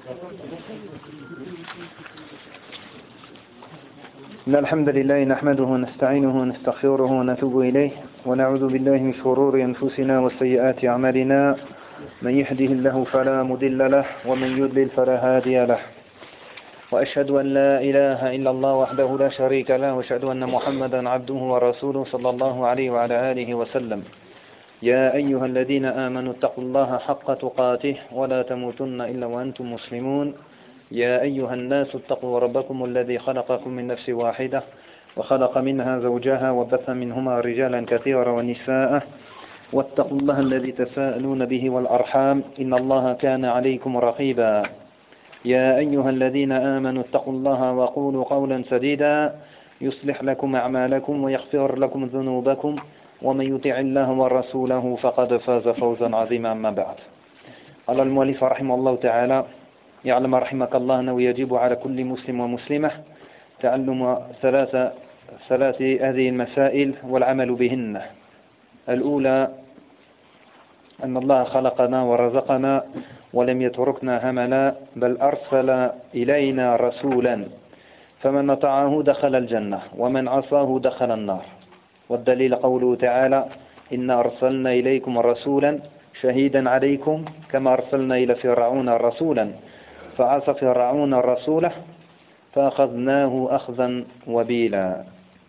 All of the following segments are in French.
إن الحمد لله نحمده ونستعينه ونستغفره ونتوب إليه ونعوذ بالله من شرور أنفسنا وسيئات أعمالنا من يهده الله فلا مضل له ومن يضلل فلا هادي له وأشهد أن لا إله إلا الله وحده لا شريك له وأشهد أن محمدا عبده ورسوله صلى الله عليه وعلى آله وسلم يا أيها الذين آمنوا اتقوا الله حق تقاته ولا تموتن إلا وأنتم مسلمون يا أيها الناس اتقوا ربكم الذي خلقكم من نفس واحدة وخلق منها زوجها وبث منهما رجالا كثيرا ونساء واتقوا الله الذي تساءلون به والأرحام إن الله كان عليكم رقيبا يا أيها الذين آمنوا اتقوا الله وقولوا قولا سديدا يصلح لكم أعمالكم ويغفر لكم ذنوبكم ومن يطع الله ورسوله فقد فاز فوزا عظيما أما بعد. قال المؤلف رحمه الله تعالى: يعلم رحمك الله أنه يجب على كل مسلم ومسلمة تعلم ثلاث هذه المسائل والعمل بهن. الأولى أن الله خلقنا ورزقنا ولم يتركنا هملا بل أرسل إلينا رسولا فمن أطاعه دخل الجنة ومن عصاه دخل النار. والدليل قوله تعالى: إنا أرسلنا إليكم رسولا شهيدا عليكم كما أرسلنا إلى فرعون رسولا فعصى فرعون الرسول فأخذناه أخذا وبيلا.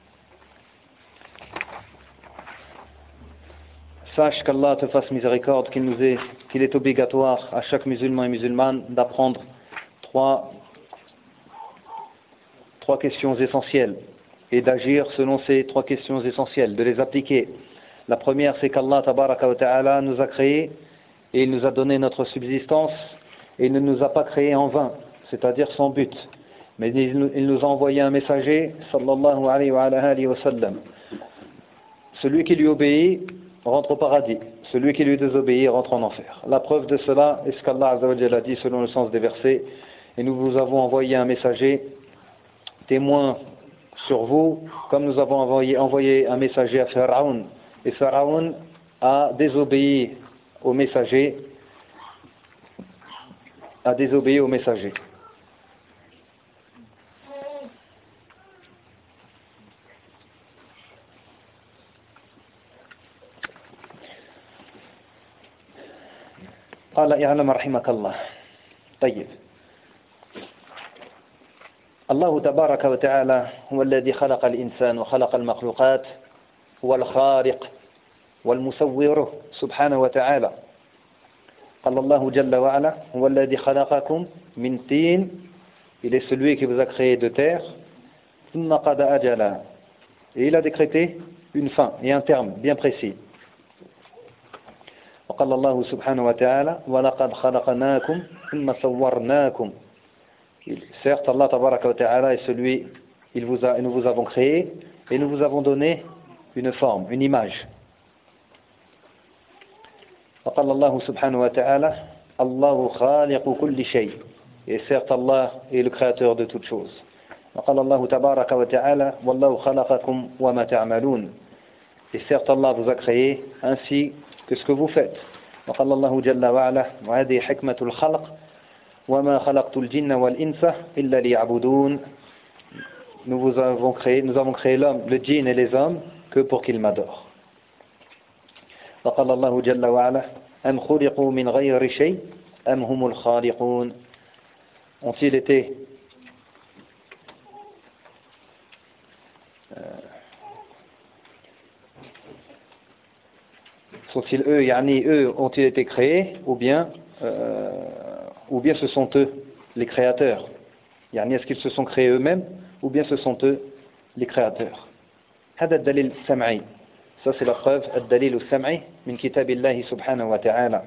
Sache qu'Allah te fasse miséricorde, qu'il est obligatoire à chaque musulman et musulmane d'apprendre trois questions essentielles et d'agir selon ces trois questions essentielles, de les appliquer. La première, c'est qu'Allah tabaraka wa ta'ala nous a créés et il nous a donné notre subsistance et il ne nous a pas créés en vain, c'est-à-dire sans but. Mais il nous a envoyé un messager, sallallahu alayhi wa sallam. Celui qui lui obéit rentre au paradis. Celui qui lui désobéit rentre en enfer. La preuve de cela est ce qu'Allah Azza wa Jalla a dit selon le sens des versets: et nous vous avons envoyé un messager, témoin sur vous, comme nous avons envoyé un messager à Pharaon. Et Pharaon a désobéi au messager. قال اعلم رحمك الله. طيب. الله تبارك وتعالى هو الذي خلق الإنسان وخلق المخلوقات، هو الخالق والمصور سبحانه وتعالى. قال الله جل وعلا: هو الذي خلقكم من طين. Il est celui qui vous a créé de terre. ثم قضى أجلا. Et il a décrété une fin et un terme bien précis. وقال الله سبحانه وتعالى: ولقد خلقناكم ثم صورناكم. Certes, Allah tabaraka wa ta'ala est celui, nous vous avons créé et nous vous avons donné une forme, une image. وقال الله سبحانه وتعالى: الله خالق كل شيء. Et certes, Allah est le créateur de toutes choses. وقال الله تبارك وتعالى: والله خلقكم وما تعملون. Et certes, Allah vous a créé ainsi que ce que vous faites. وقال الله جل وعلا: وهذه حكمة الخلق وما خلقت الجن والإنس إلا ليعبدون. Nous avons créé l'homme, le djinn et les hommes que pour qu'ils m'adorent. وقال الله جل وعلا: أم خلقوا من غير شيء أم هم الخالقون. Ont-ils été sont-ils eux ont-ils été créés ou bien ce sont eux les créateurs? Est-ce qu'ils se sont créés eux-mêmes ou bien ce sont eux les créateurs? هذا الدليل السمعي. Ça c'est la preuve, الدليل السمعي من كتاب الله سبحانه وتعالى.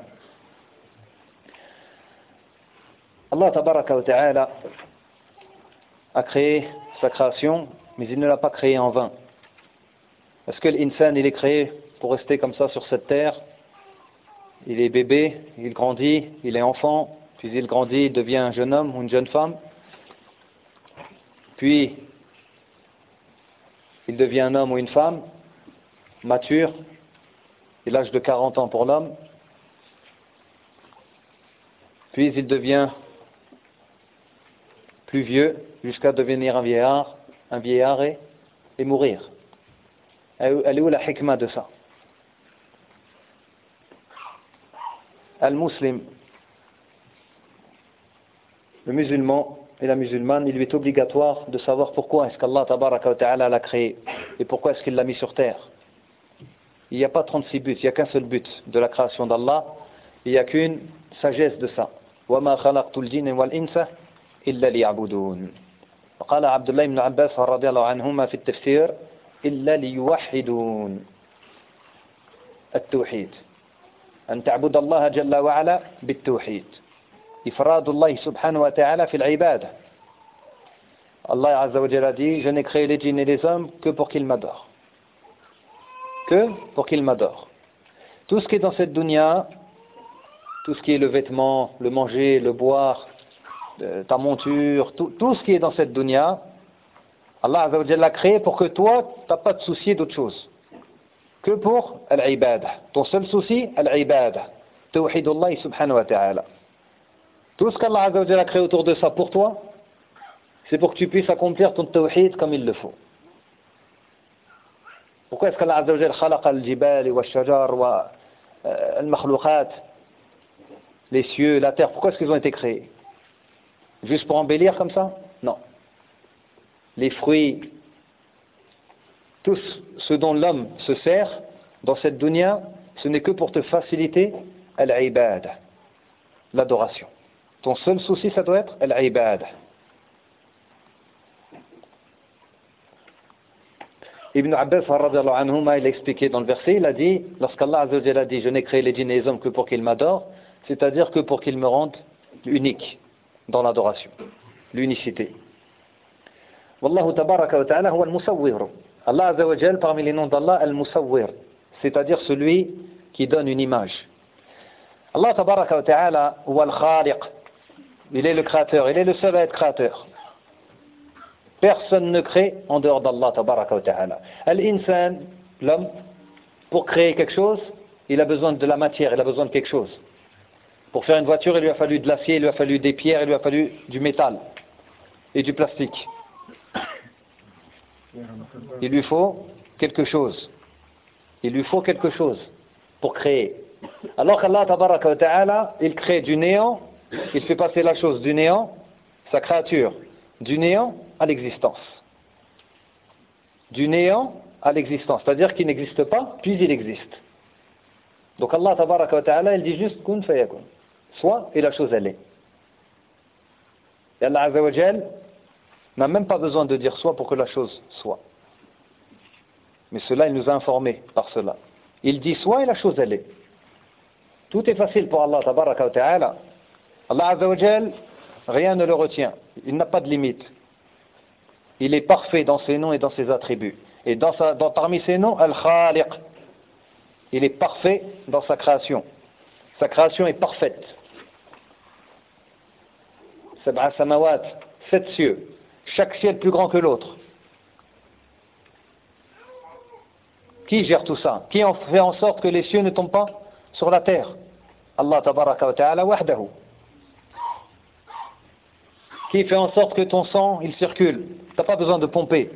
Allah tabaraka wa ta'ala a créé sa création, mais il ne l'a pas créée en vain. Est-ce que l'insan il est créé pour rester comme ça sur cette terre? Il est bébé, il grandit, il est enfant, puis il grandit, il devient un jeune homme ou une jeune femme, puis il devient un homme ou une femme mature, et l'âge de 40 ans pour l'homme, puis il devient plus vieux, jusqu'à devenir un vieillard et mourir. Elle est où la hikmah de ça? Al-Muslim, le musulman et la musulmane, il lui est obligatoire de savoir pourquoi est-ce qu'Allah tabaraka wa ta'ala l'a créé et pourquoi est-ce qu'il l'a mis sur terre. Il n'y a pas 36 buts, il n'y a qu'un seul but de la création d'Allah, il n'y a qu'une sagesse de ça. وَمَا خَلَقْتُ الْجِنَّ وَالْإِنسَ إِلَّا لِيَعْبُدُونَ. وقال عبد الله بن عباس رضي الله عنهما في التفسير إلا ليوحدون التوحيد أن تعبد الله جل وعلا بالتوحيد إفراد الله سبحانه وتعالى في العبادة. Allah Azza wa Jalla dit, je n'ai créé les djinns et les hommes que pour qu'ils m'adorent. Que pour qu'ils m'adorent. Tout ce qui est dans cette dunya, tout ce qui est le vêtement, le manger, le boire, ta monture, tout ce qui est dans cette dunya, Allah Azza wa Jalla l'a créé pour que toi, tu n'as pas de souci d'autre chose. Que pour al-ibadah. Ton seul souci, al-ibadah. Tawhidullah subhanahu wa ta'ala. Tout ce qu'Allah Azza wa Jalla a créé autour de ça pour toi, c'est pour que tu puisses accomplir ton tawhid comme il le faut. Pourquoi est-ce qu'Allah Azza wa Jalla khalaqa al-jibal wa al-shajar wa al-makhluqat, les cieux, la terre, pourquoi est-ce qu'ils ont été créés? Juste pour embellir comme ça? Non. Les fruits, tout ce dont l'homme se sert dans cette dunya, ce n'est que pour te faciliter al-ibadah, l'adoration. Ton seul souci, ça doit être al-ibadah. Ibn Abbas radhiyallahu anhuma, il a expliqué dans le verset, il a dit, lorsqu'Allah Azza wa Jalla dit, je n'ai créé les djinns et les hommes que pour qu'ils m'adorent, c'est-à-dire que pour qu'ils me rendent unique dans l'adoration, l'unicité. Wallahu tabaraka wa ta'ala huwa al-musawwir. Allah Azza wa Jalla, parmi les noms d'Allah, al-musawwir, c'est-à-dire celui qui donne une image. Allah tabaraka wa ta'ala huwa al-khaliq, il est le créateur, il est le seul à être créateur. Personne ne crée en dehors d'Allah tabaraka wa ta'ala. Al-insan, l'homme, pour créer quelque chose, il a besoin de la matière, il a besoin de quelque chose. Pour faire une voiture, il lui a fallu de l'acier, il lui a fallu des pierres, il lui a fallu du métal et du plastique. Il lui faut quelque chose. Il lui faut quelque chose pour créer. Alors qu'Allah tabaraka wa ta'ala, il crée du néant, il fait passer la chose du néant, sa créature, du néant à l'existence. Du néant à l'existence, c'est-à-dire qu'il n'existe pas, puis il existe. Donc Allah tabaraka wa ta'ala, il dit juste kun fayakun. Soit, et la chose elle est. Et Allah Azza wa Jal n'a même pas besoin de dire soit pour que la chose soit. Mais cela, il nous a informés par cela. Il dit soit et la chose elle est. Tout est facile pour Allah tabaraka wa ta'ala. Allah Azza wa Jal, rien ne le retient. Il n'a pas de limite. Il est parfait dans ses noms et dans ses attributs. Et parmi ses noms, Al-Khaliq. Il est parfait dans sa création. Sa création est parfaite. Sab'a samawat, 7 cieux. Chaque ciel plus grand que l'autre. Qui gère tout ça? Qui en fait en sorte que les cieux ne tombent pas sur la terre? Allah tabaraka wa ta'ala wahdahu. Qui fait en sorte que ton sang, il circule? Tu n'as pas besoin de pomper.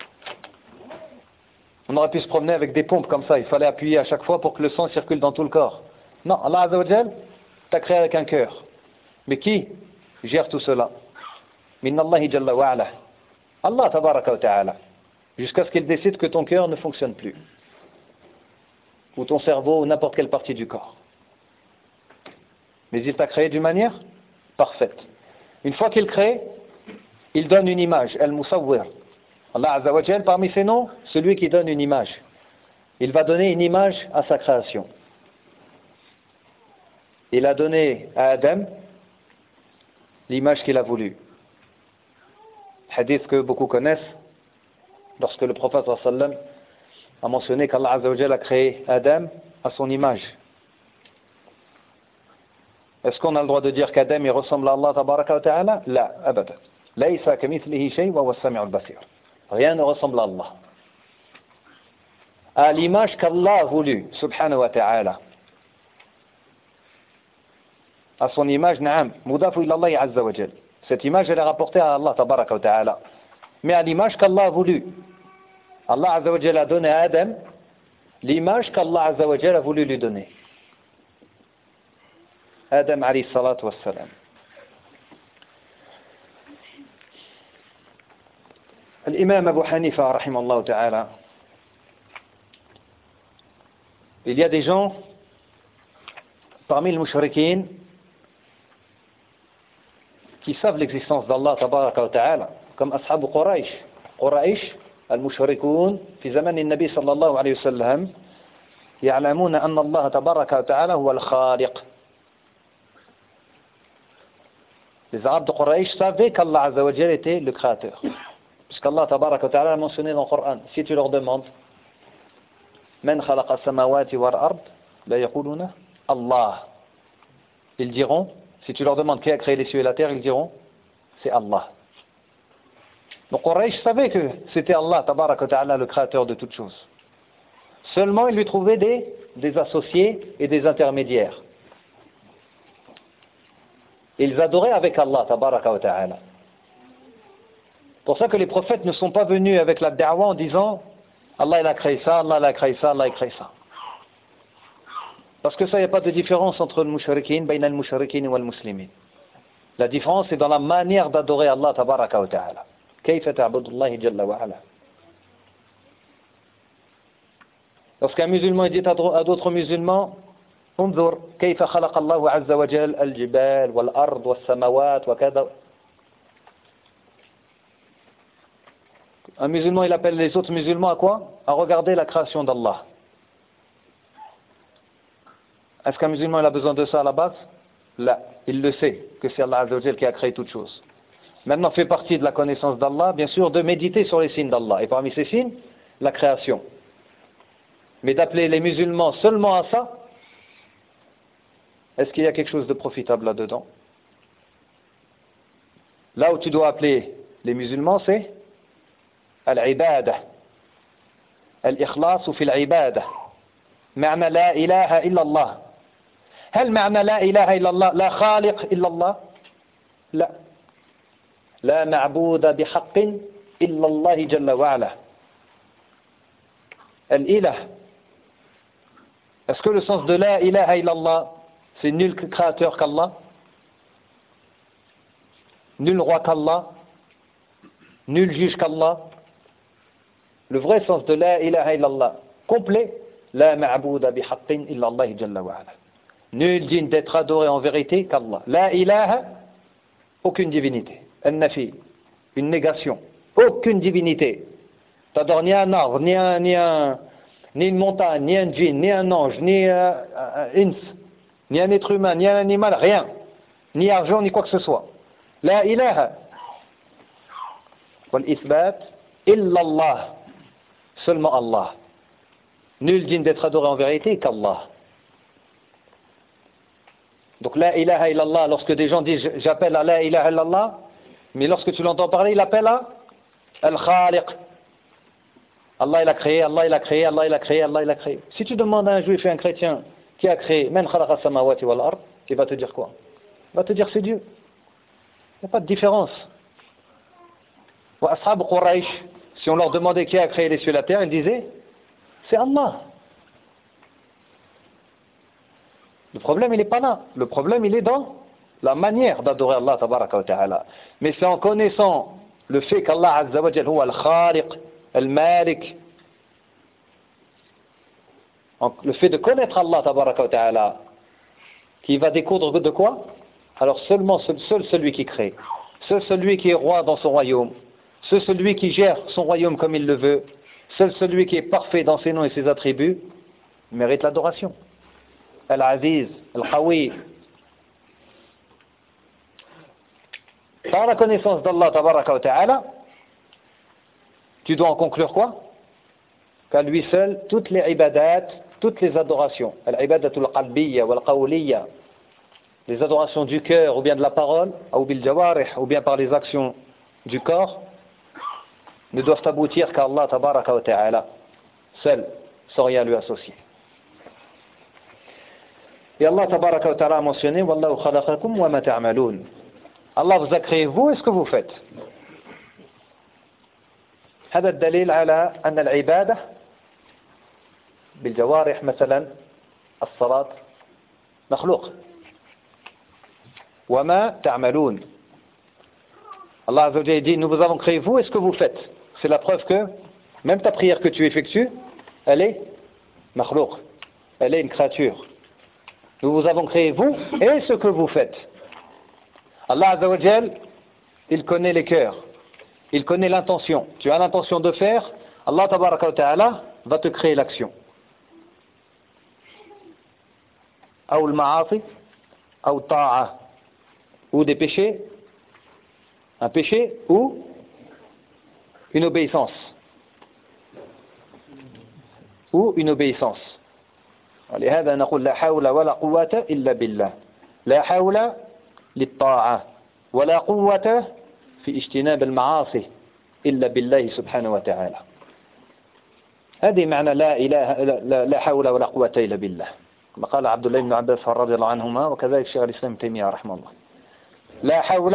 On aurait pu se promener avec des pompes comme ça. Il fallait appuyer à chaque fois pour que le sang circule dans tout le corps. Non, Allah Azza wa Jal t'a créé avec un cœur. Mais qui gère tout cela? Minnallahi jalla wa ala. Allah tabaraka wa ta'ala. Jusqu'à ce qu'il décide que ton cœur ne fonctionne plus. Ou ton cerveau, ou n'importe quelle partie du corps. Mais il t'a créé d'une manière parfaite. Une fois qu'il crée, il donne une image, Al-Musawwir. Allah Azza wa Jal, parmi ses noms, celui qui donne une image. Il va donner une image à sa création. Il a donné à Adam l'image qu'il a voulu. Hadith que beaucoup connaissent, lorsque le prophète sallam a mentionné qu'Allah Azza wa Jal a créé Adam à son image. Est-ce qu'on a le droit de dire qu'Adam il ressemble à Allah tabaraka wa ta'ala? La, abada. Laysa kamithlihi shay wa huwa as-sami'u al-basir. Rien ne ressemble à Allah. À l'image qu'Allah a voulu, subhanahu wa ta'ala. À son image, na'am, mudafu ila Allah azza wa jal. Cette image, elle est rapportée à Allah, tabaraka wa ta'ala. Mais à l'image qu'Allah a voulu. Allah Azza wa Jalla a donné à Adam l'image qu'Allah Azza wa Jalla a voulu lui donner. Adam alayhi salatu wassalam. L'imam Abu Hanifa, rahimahullah ta'ala, il y a des gens parmi les mouchriquines qui savent l'existence d'Allah tabaraka wa ta'ala, comme ashab Quraysh. Quraysh, المشركون في زمن النبي صلى الله عليه وسلم يعلمون أن الله تبارك وتعالى هو الخالق. Les Arabes de Quraysh savaient qu'Allah Azza wa Jalla était le créateur. Puisqu'Allah tabaraka wa ta'ala a mentionné dans le Coran, si tu leur demandes من خلق السماوات والأرض لا يقولون Allah. Ils diront, si tu leur demandes qui a créé les cieux et la terre, ils diront c'est Allah. Donc Quraysh savait que c'était Allah tabaraka wa ta'ala le créateur de toutes choses. Seulement il lui trouvait des associés et des intermédiaires. Ils adoraient avec Allah tabaraka wa ta'ala. C'est pour ça que les prophètes ne sont pas venus avec la da'wa en disant Allah il a créé ça, Allah il a créé ça, Allah il a créé ça. Parce que ça, il n'y a pas de différence entre le mushrikin, bain al mushrikin et le muslimin. La différence est dans la manière d'adorer Allah tabaraka wa ta'ala. كيف تعبد الله جل وعلا. Lorsqu'un musulman dit à d'autres musulmans انظر كيف خلق الله عز وجل الجبال والأرض والسماوات وكذا. Un musulman il appelle les autres musulmans à quoi? À regarder la création d'Allah. Est-ce qu'un musulman il a besoin de ça à la base? Là, il le sait que c'est Allah Azza wa Jal qui a créé toutes choses. Maintenant, fait partie de la connaissance d'Allah, bien sûr, de méditer sur les signes d'Allah. Et parmi ces signes, la création. Mais d'appeler les musulmans seulement à ça, est-ce qu'il y a quelque chose de profitable là-dedans? Là où tu dois appeler les musulmans, c'est al-ibada. Al-ikhlas fi al-ibada. Ma'na la ilaha illa Allah. هل معنى لا إله إلا الله لا خالق إلا الله؟ لا. لا معبود بحق إلا الله جل وعلا. الإله. Est-ce que le sens de la ilaha illallah, c'est nul créateur qu'Allah? Nul roi qu'Allah? Nul juge qu'Allah? Le vrai sens de la ilaha illallah, complet, la ma'bouda bihaqqin illallah jalla wa ala. Nul digne d'être adoré en vérité qu'Allah. La ilaha, aucune divinité. An-nafi, une négation. Aucune divinité. T'adores ni un arbre, ni une montagne, ni un djinn, ni un ange, ni un ins, ni un être humain, ni un animal, rien. Ni argent, ni quoi que ce soit. La ilaha. Wal ithbat, illallah. Seulement Allah. Nul digne d'être adoré en vérité qu'Allah. Donc la ilaha illallah, lorsque des gens disent j'appelle à la ilaha illallah, mais lorsque tu l'entends parler, il appelle à al-khaliq. Allah il a créé, Allah il a créé, Allah il a créé, Allah il a créé. Si tu demandes à un juif et un chrétien qui a créé man khalaqa samawati wal ard, il va te dire quoi? Il va te dire c'est Dieu. Il n'y a pas de différence. Wa ashab Quraysh, si on leur demandait qui a créé les cieux et la terre, ils disaient c'est Allah. Le problème, il n'est pas là. Le problème, il est dans la manière d'adorer Allah tabaraka wa ta'ala. Mais c'est en connaissant le fait qu'Allah Azza wa Jal huwa al-khaliq, al-malik, le fait de connaître Allah tabaraka wa ta'ala, qui va découdre de quoi? Alors seulement seul celui qui crée, seul celui qui est roi dans son royaume, seul celui qui gère son royaume comme il le veut, seul celui qui est parfait dans ses noms et ses attributs, mérite l'adoration. Al-Aziz, Al-Qawi. Par la connaissance d'Allah tabaraka wa ta'ala, tu dois en conclure quoi? Qu'à lui seul, toutes les ibadat, toutes les adorations, al-ibadatul qalbiyya wal-qawliyya, les adorations du cœur ou bien de la parole, ou bil jawarih, ou bien par les actions du corps, ne doivent aboutir qu'à Allah tabaraka wa ta'ala, seul, sans rien lui associer. Et Allah tabaraka wa ta'ala a mentionné Wallahu khalaqakum wa ma ta'malun. Allah vous a créé vous, et ce que vous faites. هذا الدليل على أن العبادة بالجوارح مثلا الصلاة مخلوق وما تعملون. Allah Azza wa Jalla dit, nous vous avons créé vous et ce que vous faites. C'est la preuve que même ta prière que tu effectues, elle est makhlouq, elle est une créature. Nous vous avons créé vous et ce que vous faites. Allah Azza wa Jalla, il connaît les cœurs, il connaît l'intention. Tu as l'intention de faire, Allah Tabaraka wa Ta'ala va te créer l'action. Ou le ma'asi, ou ta'a, ou des péchés, un péché ou une obéissance. Ou une obéissance. ولهذا نقول لا حول ولا قوة إلا بالله. لا حول للطاعة ولا قوة في اجتناب المعاصي إلا بالله سبحانه وتعالى. هذه معنى لا حول ولا قوة إلا بالله. كما قال عبد الله بن عباس رضي الله عنهما وكذلك شيخ الإسلام ابن تيمية رحمه الله. لا حول,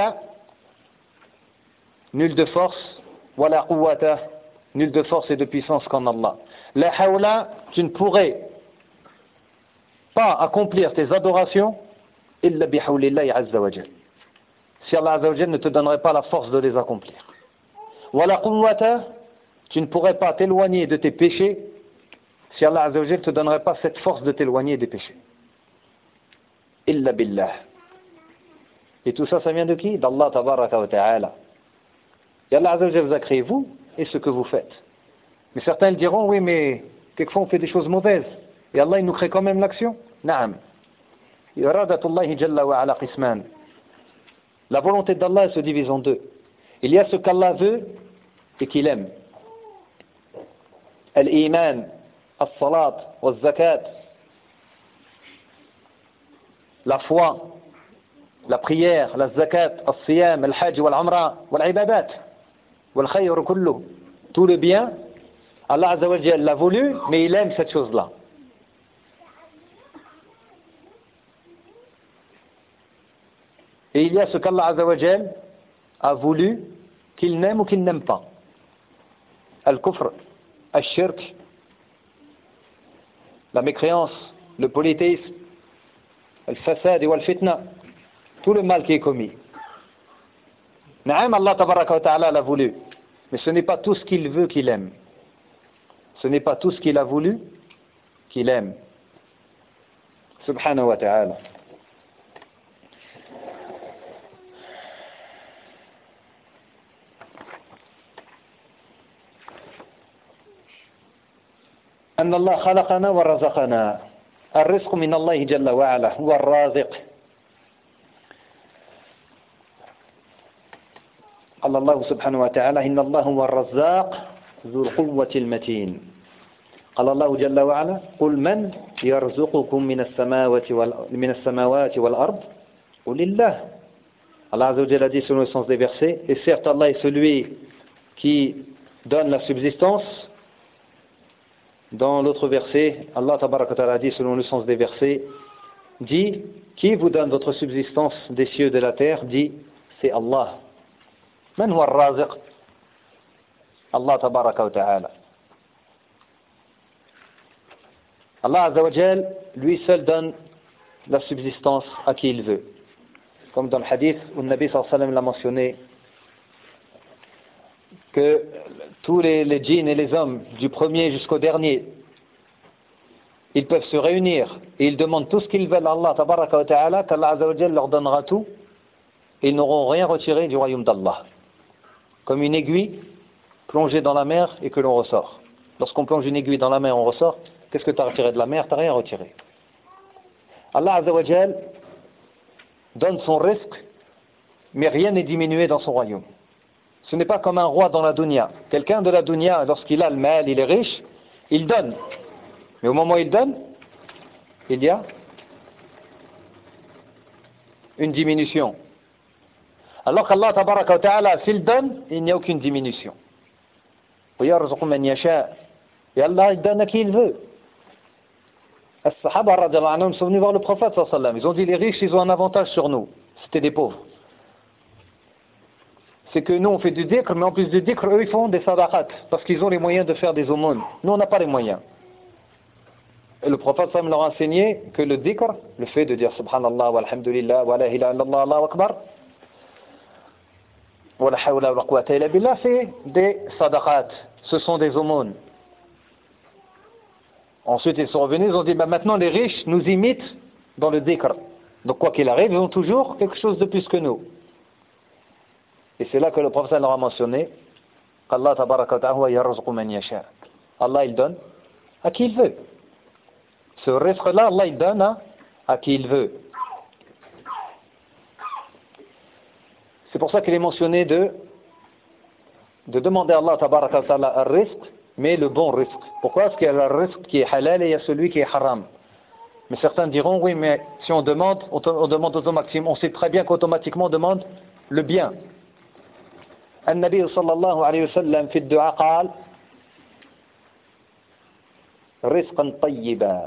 nul de force, wala quwwata, nul de force et de puissance qu'en Allah. La hawla, tu ne pourrais pas accomplir tes adorations illa bi hawlillahi azza wa jal. Si Allah azza wa jal ne te donnerait pas la force de les accomplir. Wala quwwata, tu ne pourrais pas t'éloigner de tes péchés si Allah azza wa jal ne te donnerait pas cette force de t'éloigner des péchés. Illa billah. Et tout ça, ça vient de qui? D'Allah tabaraka wa ta'ala. Et Allah Azza wa Jalla vous a créé vous et ce que vous faites. Mais certains diront, oui, mais quelquefois on fait des choses mauvaises. Et Allah, il nous crée quand même l'action. Naam. Iradatullahi Jalla wa ala qisman. La volonté d'Allah se divise en deux. Il y a ce qu'Allah veut et qu'il aime. Al-Iman, As-Salat, Al-Zakat. La foi, la prière, la zakat, al-siyam, al-hajj, wal-umra, wal-ibadat, wal-khayr kullu. Tout le bien, Allah Azza wa Jalla l'a voulu, mais il aime cette chose-là. Et il y a ce qu'Allah Azza wa Jalla a voulu, qu'il n'aime ou qu'il n'aime pas. Al-kufr, al-shirk, la mécréance, le polythéisme, al-fasad et wal-fitna. Tout le mal qui est commis. Naam, Allah tabaraka wa ta'ala l'a voulu. Mais ce n'est pas tout ce qu'il veut qu'il aime. Ce n'est pas tout ce qu'il a voulu qu'il aime. Subhanahu wa ta'ala. أن الله خلقنا ورزقنا. الرزق من الله جل وعلا هو الرازق. قال الله سبحانه وتعالى إن الله هو الرزاق ذو القوة المتين. قال الله جل وعلا قل من يرزقكم من السماوات والأرض قل الله. Allah Azza wa Jalla dit selon le sens des versets, et certes Allah est celui qui donne la subsistance. Dans l'autre verset, Allah Tabaraka wa Ta'ala dit selon le sens des versets, dit, qui vous donne votre subsistance des cieux et de la terre, dit, c'est Allah. من هو الرازق؟ Allah tabaraka wa ta'ala. Allah Azza wa Jal, lui seul donne la subsistance à qui il veut. Comme dans le hadith où le Nabi sallallahu alayhi wa sallam l'a mentionné, que tous les djinns et les hommes, du premier jusqu'au dernier, ils peuvent se réunir et ils demandent tout ce qu'ils veulent à Allah tabaraka wa ta'ala, qu'Allah Azza wa Jal leur donnera tout et ils n'auront rien retiré du royaume d'Allah. Comme une aiguille plongée dans la mer et que l'on ressort. Lorsqu'on plonge une aiguille dans la mer, on ressort. Qu'est-ce que tu as retiré de la mer? Tu n'as rien retiré. Allah Azza wa Jal donne son risque, mais rien n'est diminué dans son royaume. Ce n'est pas comme un roi dans la dunya. Quelqu'un de la dunya, lorsqu'il a le mal, il est riche, il donne. Mais au moment où il donne, il y a une diminution. Alors qu'Allah tabaraka wa ta'ala, s'il donne, il n'y a aucune diminution. Et Allah, il donne à qui il veut. Les Sahaba radhiyallahu anhum sont venus voir le prophète sallallahu alayhi wa sallam. Ils ont dit, les riches, ils ont un avantage sur nous. C'était des pauvres. c'est que nous on fait du dhikr, mais en plus du dhikr, eux ils font des sadaqat, parce qu'ils ont les moyens de faire des aumônes. Nous on n'a pas les moyens. Et le prophète sallam leur a enseigné que le dhikr, le fait de dire subhanallah, walhamdulillah, wa la ilaha illallah, Allahu akbar, wa la hawla wa la quwwata illa billah, c'est des sadaqat, ce sont des aumônes. Ensuite ils sont revenus, ils ont dit maintenant les riches nous imitent dans le dhikr. Donc quoi qu'il arrive, ils ont toujours quelque chose de plus que nous. Et c'est là que le prophète leur a mentionné qu'Allah tabaraka wa ta'ala yarzuqu man yasha. Allah il donne à qui il veut. Ce rizq-là, Allah il donne à qui il veut. C'est pour ça qu'il est mentionné de demander à Allah tabaraka wa ta'ala un rizq, mais le bon rizq. Pourquoi? Parce qu'il y a le rizq qui est halal et il y a celui qui est haram. Mais certains diront, oui, mais si on demande automatiquement, on sait très bien qu'automatiquement on demande le bien. النبي صلى الله عليه وسلم في الدعاء قال رزقا طيبا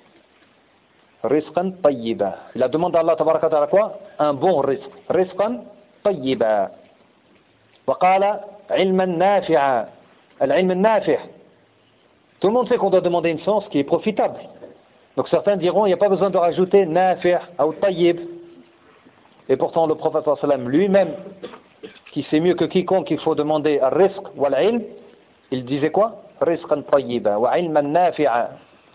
رزقا طيبا. La demande d'Allah tabaraka wa ta'ala quoi? Un bon rizq. رزقا طيبا. وقال علما نافعا. العلم النافع. Tout le monde sait qu'on doit demander une science qui est profitable. Donc certains diront, il n'y a pas besoin de rajouter nafi' ou tayyib. Et pourtant le prophète sallallahu alayhi wa sallam lui-même, qui sait mieux que quiconque qu'il faut demander à rizq ou à l'ilm, il disait quoi? Rizqan tayyiba wa ilman nafi'a.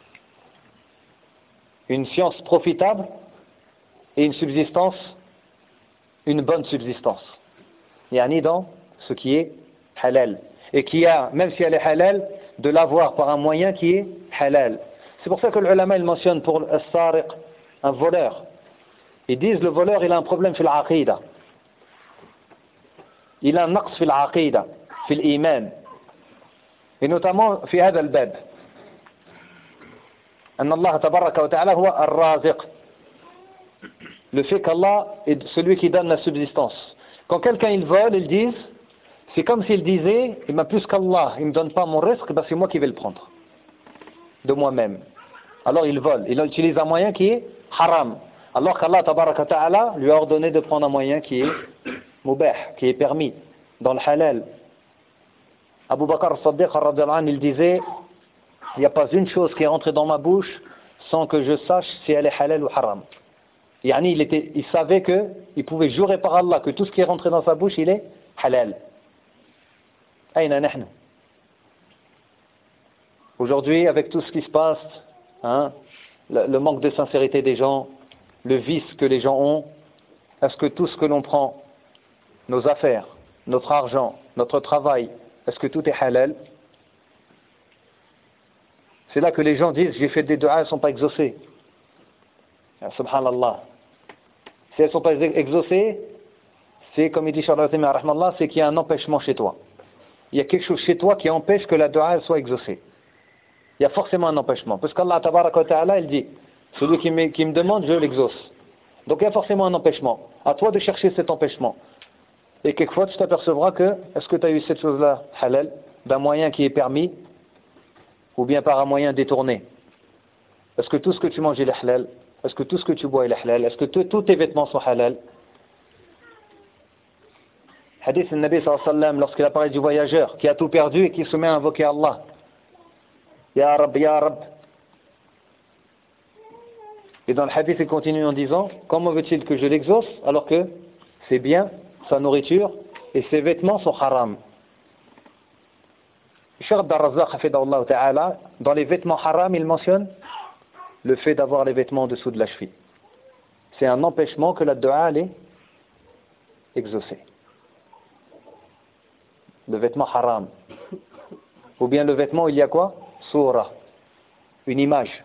Une science profitable et une subsistance, une bonne subsistance. Yani dans ce qui est halal. Et qui a, même si elle est halal, de l'avoir par un moyen qui est halal. C'est pour ça que l'ulama il mentionne pour le sariq, un voleur. Ils disent le voleur il a un problème sur l'aqidah. Il a un naqs في العقيدة في الإيمان et notamment في هذا الباب أن الله تبارك وتعالى هو الرازق, le fait qu'Allah est celui qui donne la subsistance. Quand quelqu'un il vole, ils disent c'est comme s'il disait eh bien, plus qu'Allah il me donne pas mon risque, ben c'est moi qui vais le prendre de moi-même. Alors il vole, il utilise un moyen qui est haram, alors qu'Allah tabaraka wa ta'ala lui a ordonné de prendre un moyen qui est mubah, qui est permis dans le halal. Abu Bakr as-Siddiq il disait il n'y a pas une chose qui est entrée dans ma bouche sans que je sache si elle est halal ou haram. Yani il savait que il pouvait jurer par Allah que tout ce qui est rentré dans sa bouche il est halal. Aïna nahnu. Aujourd'hui avec tout ce qui se passe, le manque de sincérité des gens, le vice que les gens ont, est-ce que tout ce que l'on prend, nos affaires, notre argent, notre travail, est-ce que tout est halal? C'est là que les gens disent j'ai fait des du'as, elles ne sont pas exaucées. Subhanallah. Si elles ne sont pas exaucées, c'est comme il dit Charles Rahmallah, c'est qu'il y a un empêchement chez toi. Il y a quelque chose chez toi qui empêche que la du'a soit exaucée. Il y a forcément un empêchement. Parce qu'Allah tabaraka wa ta'ala, il dit celui qui me demande, je l'exauce. Donc il y a forcément un empêchement. À toi de chercher cet empêchement. Et quelquefois tu t'apercevras que, est-ce que tu as eu cette chose-là halal, d'un moyen qui est permis, ou bien par un moyen détourné? Est-ce que tout ce que tu manges est halal? Est-ce que tout ce que tu bois est halal? Est-ce que tous tes vêtements sont halal? Hadith du Nabi sallallahu alayhi wa sallam, lorsqu'il a parlé du voyageur qui a tout perdu et qui se met à invoquer Allah. Ya Rab, Ya Rab. Et dans le hadith, il continue en disant, comment veut-il que je l'exauce alors que ses biens, sa nourriture et ses vêtements sont haram? Cheikh Abd al-Razzaq hafidahullah ta'ala, dans les vêtements haram, il mentionne le fait d'avoir les vêtements en dessous de la cheville. C'est un empêchement que la dua est exaucée. Le vêtement haram. Ou bien le vêtement, il y a quoi? Soura. Une image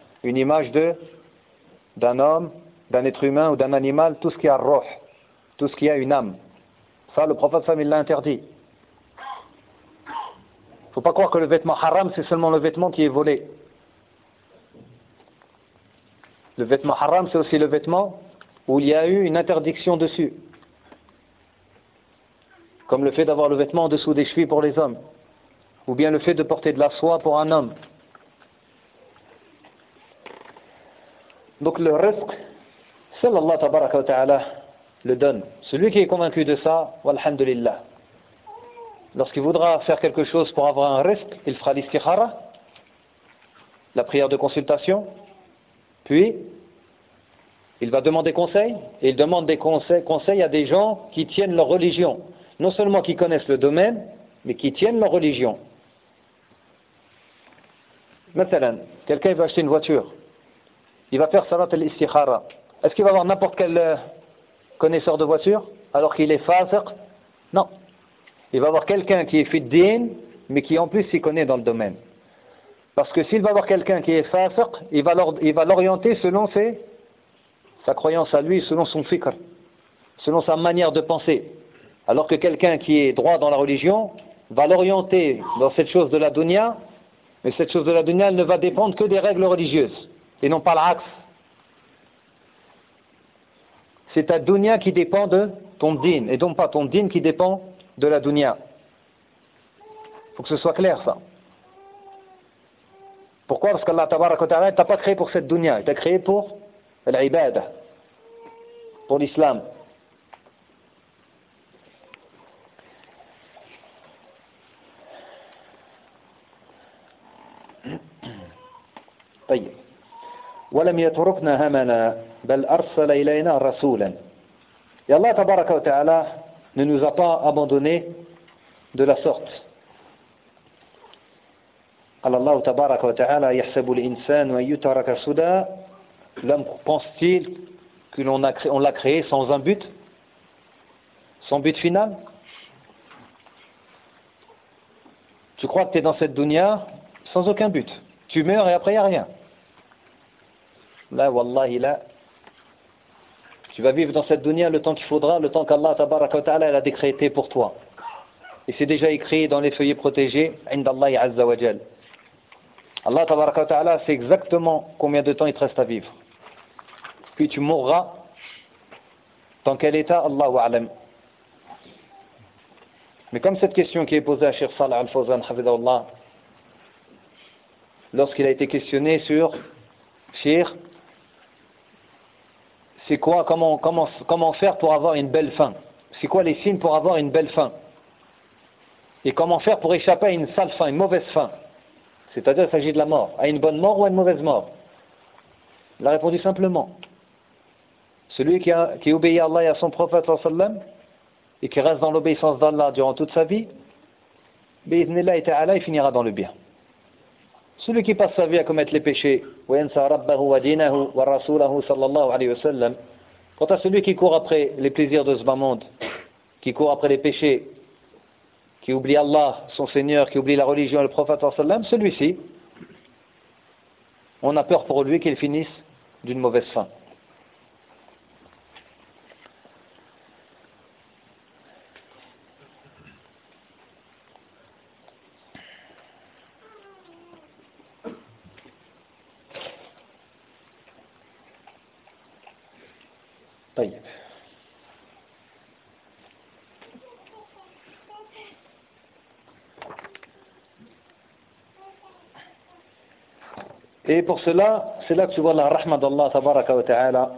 d'un homme, d'un être humain ou d'un animal, tout ce qui a roh, tout ce qui a une âme. Ça, le prophète sallam, il l'a interdit. Il ne faut pas croire que le vêtement haram, c'est seulement le vêtement qui est volé. Le vêtement haram, c'est aussi le vêtement où il y a eu une interdiction dessus. Comme le fait d'avoir le vêtement en dessous des chevilles pour les hommes. Ou bien le fait de porter de la soie pour un homme. Donc le rizq, seul Allah tabaraka wa ta'ala le donne. Celui qui est convaincu de ça, walhamdulillah. lorsqu'il voudra faire quelque chose pour avoir un rizq, il fera l'istikhara, la prière de consultation, puis il va demander conseil, et il demande des conseils à des gens qui tiennent leur religion. Non seulement qui connaissent le domaine, mais qui tiennent leur religion. Maintenant, quelqu'un va acheter une voiture, il va faire salat al-istikhara. Est-ce qu'il va avoir n'importe quel connaisseur de voiture, alors qu'il est fasiq? Non. Il va avoir quelqu'un qui est fi din, mais qui en plus s'y connaît dans le domaine. Parce que s'il va avoir quelqu'un qui est fasiq, il va l'orienter selon sa croyance à lui, selon son fikr, selon sa manière de penser. Alors que quelqu'un qui est droit dans la religion va l'orienter dans cette chose de la dunya, mais cette chose de la dunya, elle ne va dépendre que des règles religieuses, et non pas l'axe. C'est ta dunya qui dépend de ton din, et non pas ton din qui dépend de la dunya. Il faut que ce soit clair, ça. Pourquoi? Parce qu'Allah Tabaraka wa Ta'ala ne t'a pas créé pour cette dunya, il t'a créé pour l'ibada, pour l'islam. طيب ولم يتركنا هملا بل أرسل إلينا رسولا. Et Allah Tabaraka wa Ta'ala ne nous a pas abandonnés de la sorte. قال الله تبارك وتعالى يحسب الإنسان أن يترك سدى. L'homme pense-t-il qu'on l'a créé sans un but, sans but final? Tu crois que tu es dans cette dunya sans aucun but. Tu meurs et après il n'y a rien. Là, wallahi, là, tu vas vivre dans cette dunya le temps qu'il faudra, le temps qu'Allah Tabaraka wa Ta'ala a décrété pour toi. Et c'est déjà écrit dans les feuillets protégés, Inda Allah Azza wa Jal. Allah Tabaraka wa Ta'ala sait exactement combien de temps il te reste à vivre. Puis tu mourras. Dans quel état? Allahu A'lam. Mais comme cette question qui est posée à Cheikh Salah Al-Fawzan, Hafidahullah, lorsqu'il a été questionné sur Cheikh, c'est quoi, comment faire pour avoir une belle fin? C'est quoi les signes pour avoir une belle fin? Et comment faire pour échapper à une sale fin, une mauvaise fin? C'est-à-dire, il s'agit de la mort. À une bonne mort ou à une mauvaise mort? Il a répondu simplement. Celui qui obéit à Allah et à son prophète sallam, et qui reste dans l'obéissance d'Allah durant toute sa vie, bi'idhnillah ta'ala, il finira dans le bien. Celui qui passe sa vie à commettre les péchés, quant à celui qui court après les plaisirs de ce bas monde, qui court après les péchés, qui oublie Allah, son Seigneur, qui oublie la religion et le prophète sallam, celui-ci, on a peur pour lui qu'il finisse d'une mauvaise fin. طيب. Et pour cela, c'est là que tu vois la rahma d'Allah Tabaraka wa Ta'ala,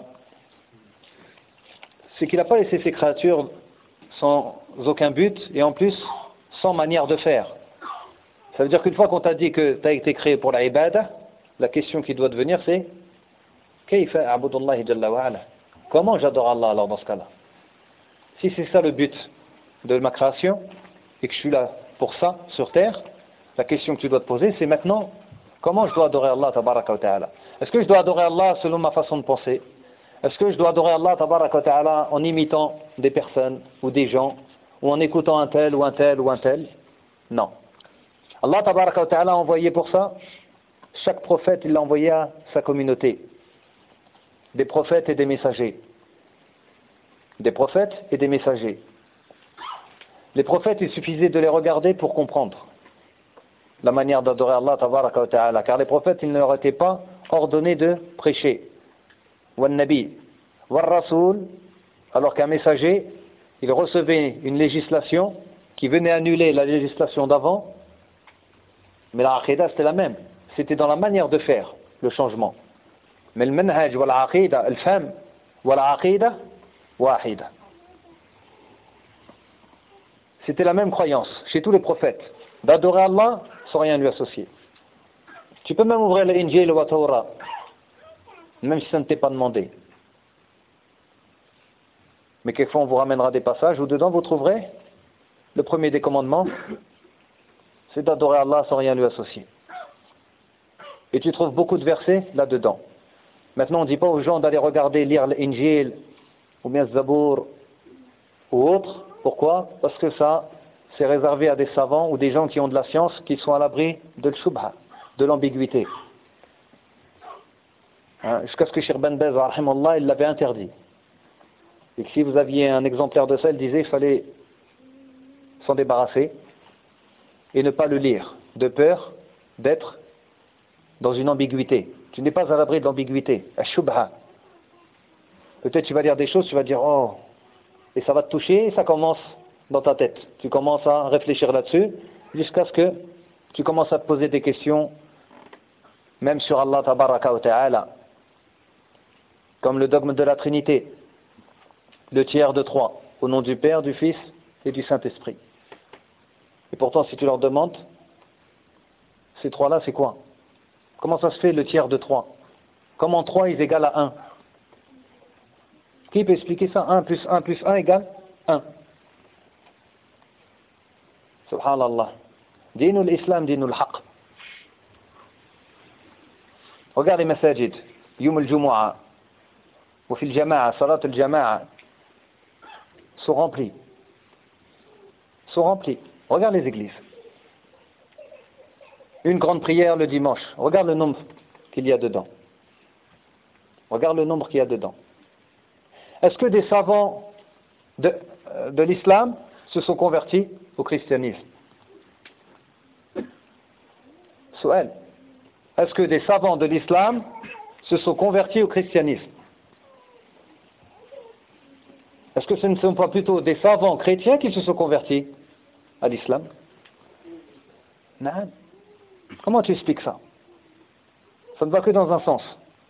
c'est qu'il n'a pas laissé ses créatures sans aucun but et en plus sans manière de faire. Ça veut dire qu'une fois qu'on t'a dit que tu as été créé pour la ibada, la question qui doit devenir c'est Kayfa a'budullahi jalla wa ala? Comment j'adore Allah alors dans ce cas-là? Si c'est ça le but de ma création et que je suis là pour ça sur terre, la question que tu dois te poser c'est maintenant comment je dois adorer Allah Tabaraka wa Ta'ala? Est-ce que je dois adorer Allah selon ma façon de penser? Est-ce que je dois adorer Allah Tabaraka wa Ta'ala en imitant des personnes ou des gens ou en écoutant un tel ou un tel ou un tel? Non. Allah Tabaraka wa Ta'ala a envoyé pour ça chaque prophète, il l'a envoyé à sa communauté. Des prophètes et des messagers. Des prophètes et des messagers. Les prophètes, il suffisait de les regarder pour comprendre la manière d'adorer Allah Tabaraka wa Ta'ala, car les prophètes, ils ne leur étaient pas ordonnés de prêcher. Wan Nabi, War Rasoul, alors qu'un messager, il recevait une législation qui venait annuler la législation d'avant, mais la aqidah c'était la même. C'était dans la manière de faire le changement. Mais le manhaj wa l'aqidah, le fahm wa l'aqidah, wahida. C'était la même croyance chez tous les prophètes, d'adorer Allah sans rien lui associer. Tu peux même ouvrir l'Injil ou la Torah, même si ça ne t'est pas demandé. Mais quelquefois on vous ramènera des passages où dedans vous trouverez le premier des commandements, c'est d'adorer Allah sans rien lui associer. Et tu trouves beaucoup de versets là-dedans. Maintenant on ne dit pas aux gens d'aller regarder, lire l'Injil, ou bien Zabour, ou autre. Pourquoi? Parce que ça, c'est réservé à des savants ou des gens qui ont de la science, qui sont à l'abri de l'shubha, de l'ambiguïté. Hein, jusqu'à ce que Cheikh Ben Baz, rahimallah, il l'avait interdit. Et que si vous aviez un exemplaire de ça, il disait qu'il fallait s'en débarrasser et ne pas le lire, de peur d'être dans une ambiguïté. Tu n'es pas à l'abri de l'ambiguïté, ash-shubha. Peut-être tu vas lire des choses, tu vas dire oh, et ça va te toucher, et ça commence dans ta tête. Tu commences à réfléchir là-dessus, jusqu'à ce que tu commences à te poser des questions, même sur Allah tabaraka wa ta'ala, comme le dogme de la Trinité, le tiers de trois, au nom du Père, du Fils et du Saint-Esprit. Et pourtant, si tu leur demandes, ces trois-là, c'est quoi? Comment ça se fait le tiers de 3? Comment 3 est égal à 1? Qui peut expliquer ça? 1 plus 1 plus 1 égale 1. Subhanallah. Dinul Islam, dinul haq. Regarde les masajid, Yom al-Jumu'ah, ou fil Jama'a, Salat al-Jama'a, sont remplis. Sont remplis. Regarde les églises. Une grande prière le dimanche. Regarde le nombre qu'il y a dedans. Regarde le nombre qu'il y a dedans. Est-ce que des savants de l'islam se sont convertis au christianisme? Souhel. Est-ce que des savants de l'islam se sont convertis au christianisme? Est-ce que ce ne sont pas plutôt des savants chrétiens qui se sont convertis à l'islam? Non. Comment tu expliques ça? Ça ne va que dans un sens.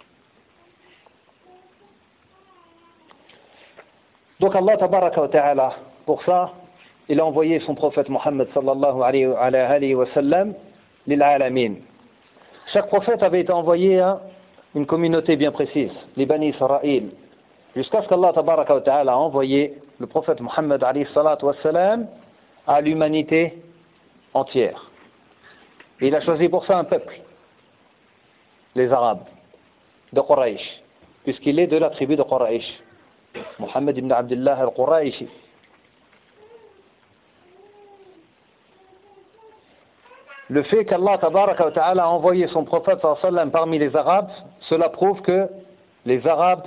Donc Allah tabaraka wa ta'ala, pour ça, il a envoyé son prophète Mohammed sallallahu alayhi wa sallam lil alamin. Chaque prophète avait été envoyé à une communauté bien précise, les Bani Israël, jusqu'à ce qu'Allah tabaraka wa ta'ala a envoyé le prophète Mohammed alayhi salatu wa sallam à l'humanité entière. Et il a choisi pour ça un peuple, les Arabes, de Quraysh, puisqu'il est de la tribu de Quraysh. Mohammed ibn Abdullah al-Qurayshi. Le fait qu'Allah tabaraka wa ta'ala a envoyé son prophète sallallahu alayhi wa sallam parmi les Arabes, cela prouve que les Arabes,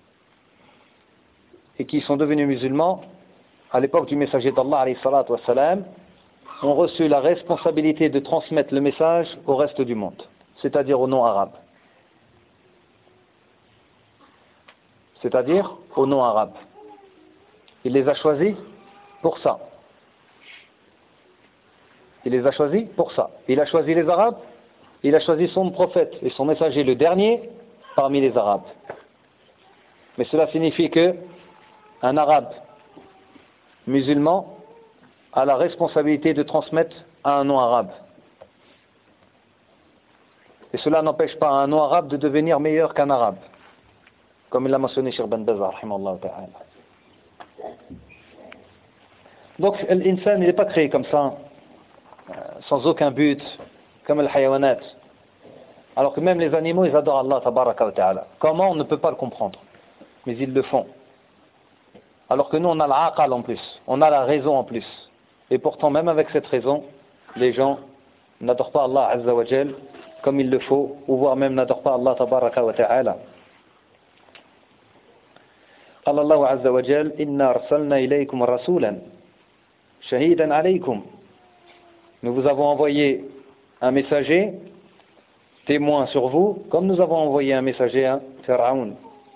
et qui sont devenus musulmans, à l'époque du messager d'Allah alayhi salatu wa salam, ont reçu la responsabilité de transmettre le message au reste du monde, c'est-à-dire aux non-arabes. C'est-à-dire aux non-arabes. Il les a choisis pour ça. Il les a choisis pour ça. Il a choisi les Arabes, il a choisi son prophète et son messager, le dernier, parmi les Arabes. Mais cela signifie que un Arabe musulman a la responsabilité de transmettre à un non-arabe. Et cela n'empêche pas un non-arabe de devenir meilleur qu'un arabe, comme il l'a mentionné Cheikh Ben Baz, rahimallahu ta'ala. Donc l'insan n'est pas créé comme ça, sans aucun but, comme le hayawanat. Alors que même les animaux, ils adorent Allah tabaraka wa ta'ala. Comment? On ne peut pas le comprendre, mais ils le font. Alors que nous, on a l'aqal en plus, on a la raison en plus. Et pourtant, même avec cette raison, les gens n'adorent pas Allah Azza wa Jal comme il le faut, ou voire même n'adorent pas Allah tabaraka wa ta'ala. قال الله عز وجل إنا أرسلنا إليكم رسولا شهيدا عليكم. Nous vous avons envoyé un messager témoin sur vous, comme nous avons envoyé un messager à Pharaon.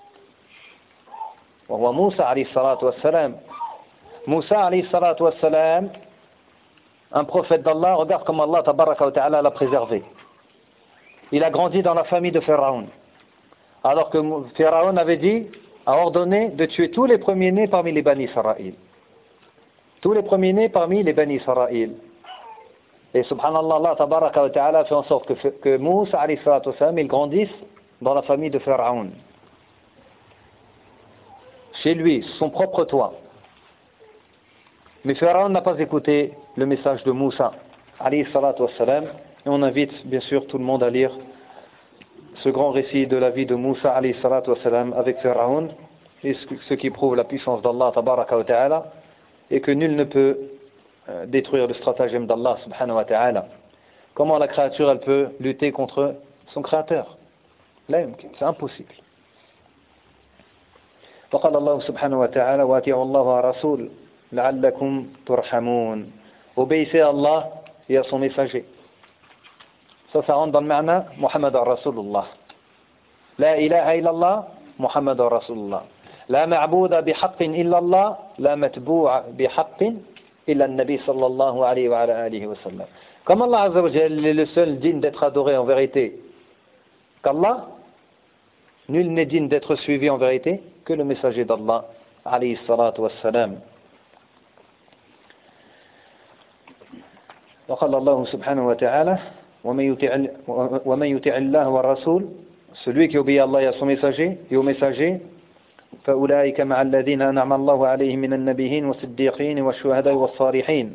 وهو موسى عليه الصلاة والسلام. Moussa alayhi salatu wassalam, un prophète d'Allah, regarde comment Allah tabaraka wa ta'ala l'a préservé. Il a grandi dans la famille de Pharaon. Alors que Pharaon avait dit, a ordonné de tuer tous les premiers-nés parmi les Bani Israël. tous les premiers-nés parmi les Bani Israël. Et subhanallah, Allah tabaraka wa ta'ala fait en sorte que Moussa alayhi salatu wa salam, il grandisse dans la famille de Pharaon. Chez lui, son propre toit. Mais Pharaon n'a pas écouté le message de Moussa alayhi salatu wa salam. Et on invite bien sûr tout le monde à lire ce grand récit de la vie de Moussa alayhi salatu wa salam avec Pharaon, et ce qui prouve la puissance d'Allah tabaraka wa ta'ala, et que nul ne peut détruire le stratagème d'Allah subhanahu wa ta'ala. Comment la créature elle peut lutter contre son créateur? C'est impossible. فقال الله سبحانه وتعالى واتقوا الله ورسوله لعلكم ترحمون. Obéissez à Allah et à son messager. Ça rentre dans le ma'na Muhammad Rasulullah. La ilaha illallah Muhammad Rasulullah. La ma'bouda bihaqqin illallah, la matbou'a bihaqqin illa an-nabi sallallahu alayhi wa alihi wa sallam. Comme Allah azza wa jalla est le seul digne d'être adoré en vérité qu'Allah, nul n'est digne d'être suivi en vérité que le messager d'Allah alayhi salatu wa salam. وقال الله سبحانه وتعالى ومن يطع الله والرسول, celui qui obéit à Allah et à son messager et au messager, فأولئك مع الذين أنعم الله عليهم من النبيين والصديقين والشهداء والصالحين.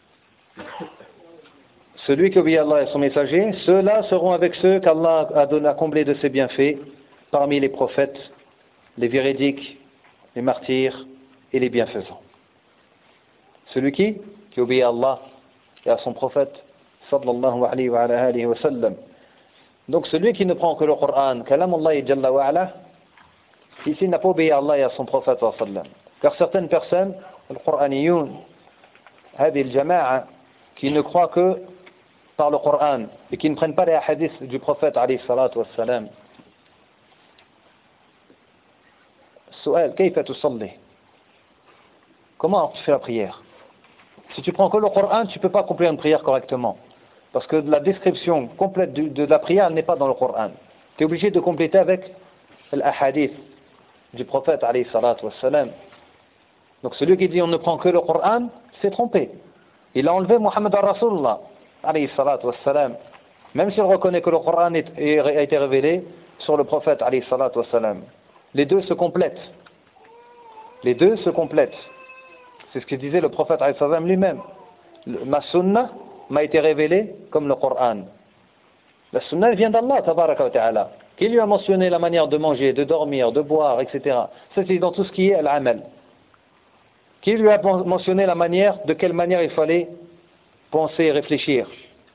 Celui qui obéit à Allah et à son messager, ceux-là seront avec ceux qu'Allah a comblés de ses bienfaits parmi les prophètes, les véridiques, les martyrs et les bienfaisants. Celui qui obéit à Allah et à son prophète sallallahu alayhi wa alihi wa sallam. Donc celui qui ne prend que le Coran, kalam Allah jalla wa ala, ici n'a pas obéi à Allah et à son prophète sallallahu alayhi wa sallam. Car certaines personnes, le Qur'aniyoun, هذه الجماعة, qui ne croient que par le Coran et qui ne prennent pas les hadiths du prophète alayhi salatu wa salam. Soual, كيف تصلي? Comment tu fais la prière? Si tu prends que le Coran, tu ne peux pas accomplir une prière correctement. Parce que la description complète de la prière n'est pas dans le Coran. Tu es obligé de compléter avec l'ahadith du prophète alayhi salatu wassalam. Donc celui qui dit on ne prend que le Coran, s'est trompé. Il a enlevé Muhammad Rasulullah alayhi salatu wassalam. Même s'il reconnaît que le Coran a été révélé sur le prophète alayhi salatu wassalam. Les deux se complètent. Les deux se complètent. C'est ce que disait le prophète alayhi salatu wassalam lui-même. Ma sunna m'a été révélée comme le Coran. La sunna vient d'Allah tabaraka wa ta'ala, qui lui a mentionné la manière de manger, de dormir, de boire, etc. Ça c'est dans tout ce qui est al-amal. Qui lui a mentionné la manière, de quelle manière il fallait penser et réfléchir.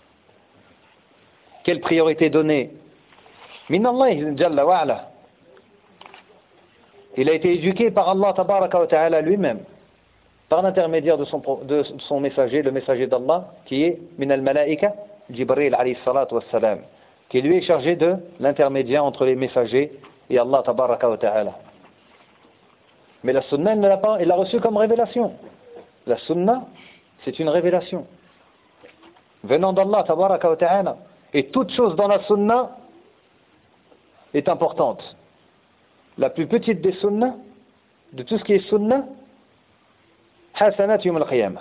Quelle priorité donner. Min Allah jalla wa ala. Il a été éduqué par Allah tabaraka wa ta'ala lui-même, par l'intermédiaire de son messager, le messager d'Allah, qui est min al-malaika, Jibril alayhi salatu wassalam, qui lui est chargé de l'intermédiaire entre les messagers et Allah tabaraka wa ta'ala. Mais la sunna, elle ne l'a pas, il l'a reçue comme révélation. La sunna, c'est une révélation venant d'Allah tabaraka wa ta'ala. Et toute chose dans la sunna est importante. La plus petite des sunna, de tout ce qui est sunna, hasanat yawm al-qiyamah.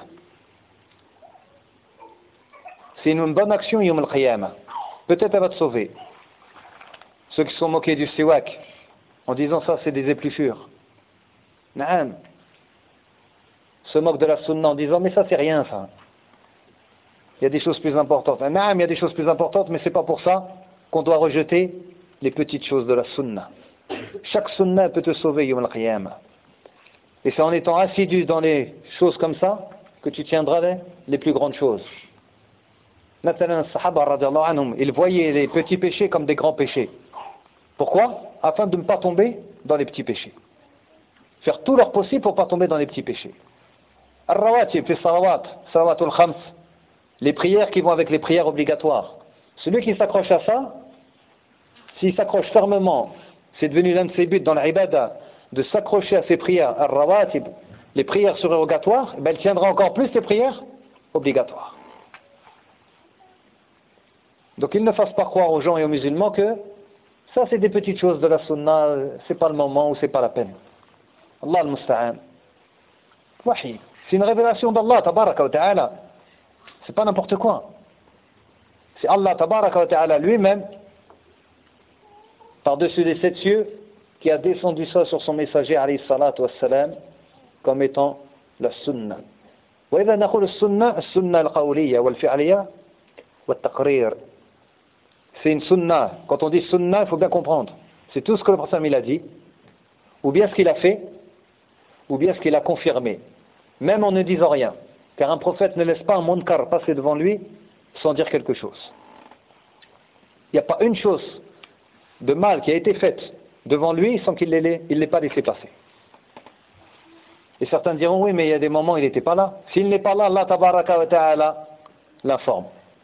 C'est une bonne action yawm al-qiyamah. Peut-être elle va te sauver. Ceux qui sont moqués du siwak en disant ça c'est des épluchures. Naam. Se moquent de la sunna en disant mais ça c'est rien ça. Il y a des choses plus importantes. Naam, il y a des choses plus importantes, mais c'est pas pour ça qu'on doit rejeter les petites choses de la sunna. Chaque sunna peut te sauver yawm al-qiyamah. Et c'est en étant assidu dans les choses comme ça que tu tiendras les plus grandes choses. Nathalan Sahaba radiallahu anhum, ils voyaient les petits péchés comme des grands péchés. Pourquoi? Afin de ne pas tomber dans les petits péchés. Faire tout leur possible pour ne pas tomber dans les petits péchés. Ar-rawatib fi salawat, salawatul khams, les prières qui vont avec les prières obligatoires. Celui qui s'accroche à ça, s'il s'accroche fermement, c'est devenu l'un de ses buts dans l'ibada, de s'accrocher à ses prières, ar-rawatib, les prières surérogatoires, ben il tiendra encore plus les prières obligatoires. Donc il ne fasse pas croire aux gens et aux musulmans que ça c'est des petites choses de la sunna, c'est pas le moment ou c'est pas la peine. Allah al-musta'an. Wahi. C'est une révélation d'Allah, tabaraka wa ta'ala. C'est pas n'importe quoi. C'est Allah, tabaraka wa ta'ala lui-même, par-dessus les 7 cieux, qui a descendu ça sur son messager, alayhi salatu wassalam, comme étant la sunna. وإذا نقول السنة القولية والفعلية والتقرير. C'est une sunna. Quand on dit sunna, il faut bien comprendre. C'est tout ce que le prophète il a dit, ou bien ce qu'il a fait, ou bien ce qu'il a confirmé. Même en ne disant rien. Car un prophète ne laisse pas un munkar passer devant lui sans dire quelque chose. Il n'y a pas une chose de mal qui a été faite devant lui sans qu'il ne l'ait pas laissé passer. Et certains diront, oui, mais il y a des moments où il n'était pas là. S'il n'est pas là, Allah tabaraka wa ta'ala l'informe.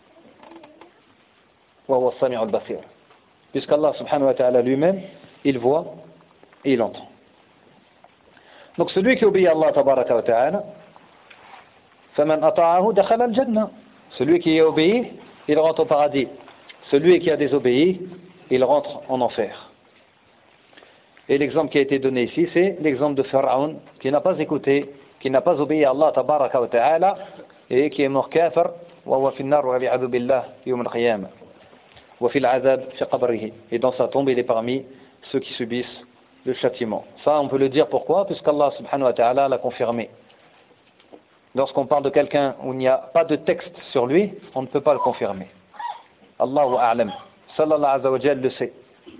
Wa huwa as-sami'u al-basir. Puisqu'Allah subhanahu wa ta'ala lui-même, il voit et il entend. Donc celui qui obéit à Allah tabaraka wa ta'ala, فَمَنْ أَطَاعَهُ دَخَلَ الْجَنَّةِ. Celui qui obéit, il rentre au paradis. Celui qui a désobéi, il rentre en enfer. Et l'exemple qui a été donné ici, c'est l'exemple de Pharaon, qui n'a pas écouté, qui n'a pas obéi à Allah tabaraka wa ta'ala, et qui est mort kafir, wa huwa fi an-nar wa li'adhu billah yawm al-qiyamah. Wa fi al-'adhab fi qabrihi. Et dans sa tombe, il est parmi ceux qui subissent le châtiment. Ça, on peut le dire pourquoi? Puisqu'Allah subhanahu wa ta'ala l'a confirmé. Lorsqu'on parle de quelqu'un où il n'y a pas de texte sur lui, on ne peut pas le confirmer. Allahu a'lam. Sallallahu azza wa jalla le sait.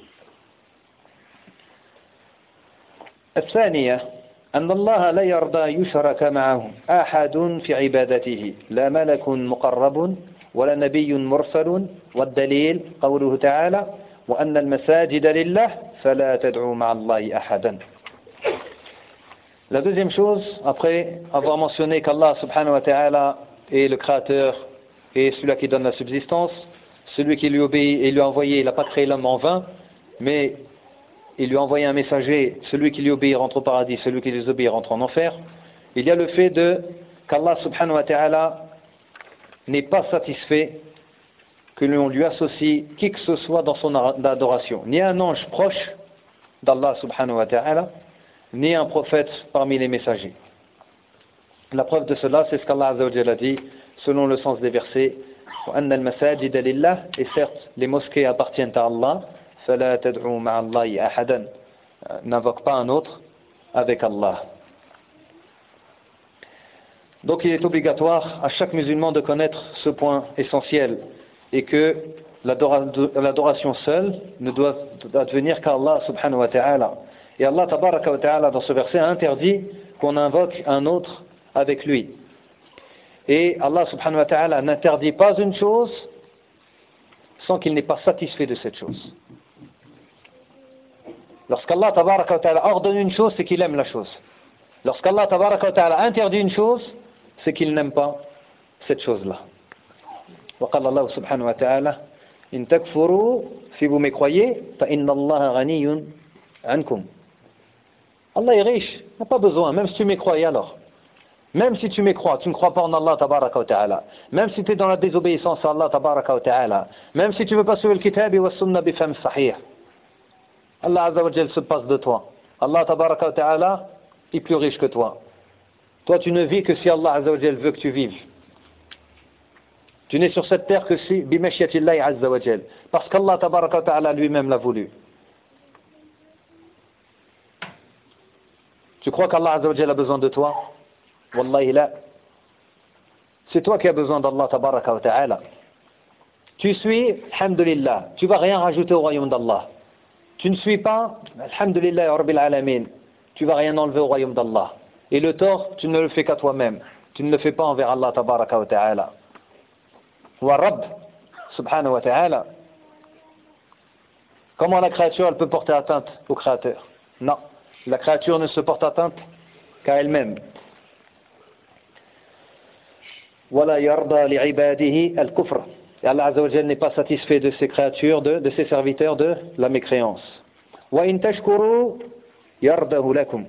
الثانية أن الله لا يرضى يشرك معه أحد في عبادته لا ملك مقرب ولا نبي مرسل والدليل قوله تعالى وأن المساجد لله فلا تدعوا مع الله أحدا. La deuxième chose, après avoir mentionné qu'Allah subhanahu wa ta'ala est le créateur et celui qui donne la subsistance, celui qui lui obéit et lui a envoyé, il n'a pas créé l'homme en vain, mais il lui a envoyé un messager, celui qui lui obéit rentre au paradis, celui qui lui obéit rentre en enfer. Il y a le fait qu'Allah subhanahu wa ta'ala n'est pas satisfait que l'on lui associe qui que ce soit dans son adoration, ni un ange proche d'Allah subhanahu wa ta'ala, ni un prophète parmi les messagers. La preuve de cela, c'est ce qu'Allah azza wa jalla a dit, selon le sens des versets, وَأَنَّ الْمَسَاجِدَ لِلَّهِ. Et certes, les mosquées appartiennent à Allah, فَلَا تَدْعُوا مَعَ اللَّهِ أَحَدًا. N'invoque pas un autre avec Allah. Donc il est obligatoire à chaque musulman de connaître ce point essentiel et que l'adoration seule ne doit advenir qu'à Allah subhanahu wa ta'ala. Et Allah tabaraka wa ta'ala dans ce verset a interdit qu'on invoque un autre avec lui. Et Allah subhanahu wa ta'ala n'interdit pas une chose sans qu'il n'est pas satisfait de cette chose. Lorsqu'Allah tabaraka wa ta'ala ordonne une chose, c'est qu'il aime la chose. Lorsqu'Allah tabaraka wa ta'ala interdit une chose, c'est qu'il n'aime pas cette chose-là. وقال الله سبحانه وتعالى إن تكفروا si vous me croyez فإن الله غني عنكم. Allah est riche, il n'a pas besoin, même si tu me croyais alors. Même si tu me crois, tu ne crois pas en Allah tabaraka wa ta'ala. Même si tu es dans la désobéissance à Allah tabaraka wa ta'ala. Même si tu ne veux pas suivre le kitab wa sunna bi fahm sahih. Allah azza wa jalla se passe de toi. Allah tabaraka wa ta'ala est plus riche que toi. Toi tu ne vis que si Allah azza wa jalla veut que tu vives. Tu n'es sur cette terre que si bi mashiatillahi azza wa jalla. Parce qu'Allah tabaraka wa ta'ala lui-même l'a voulu. Tu crois qu'Allah azza wa jalla a besoin de toi? Wallahi la. C'est toi qui as besoin d'Allah tabaraka wa ta'ala. Tu suis, alhamdulillah, tu ne vas rien rajouter au royaume d'Allah. Tu ne suis pas, alhamdulillah rabbil alamin, tu ne vas rien enlever au royaume d'Allah. Et le tort, tu ne le fais qu'à toi-même. Tu ne le fais pas envers Allah tabaraka wa ta'ala. Wa Rabb, subhanahu wa ta'ala. Comment la créature elle peut porter atteinte au créateur? Non, la créature ne se porte atteinte qu'à elle-même. Wala yarda li'ibadihi al-kufr. Et Allah azza wa jalla n'est pas satisfait de ses créatures, de ses serviteurs de la mécréance. Wa in tashkuru yardahu lakum.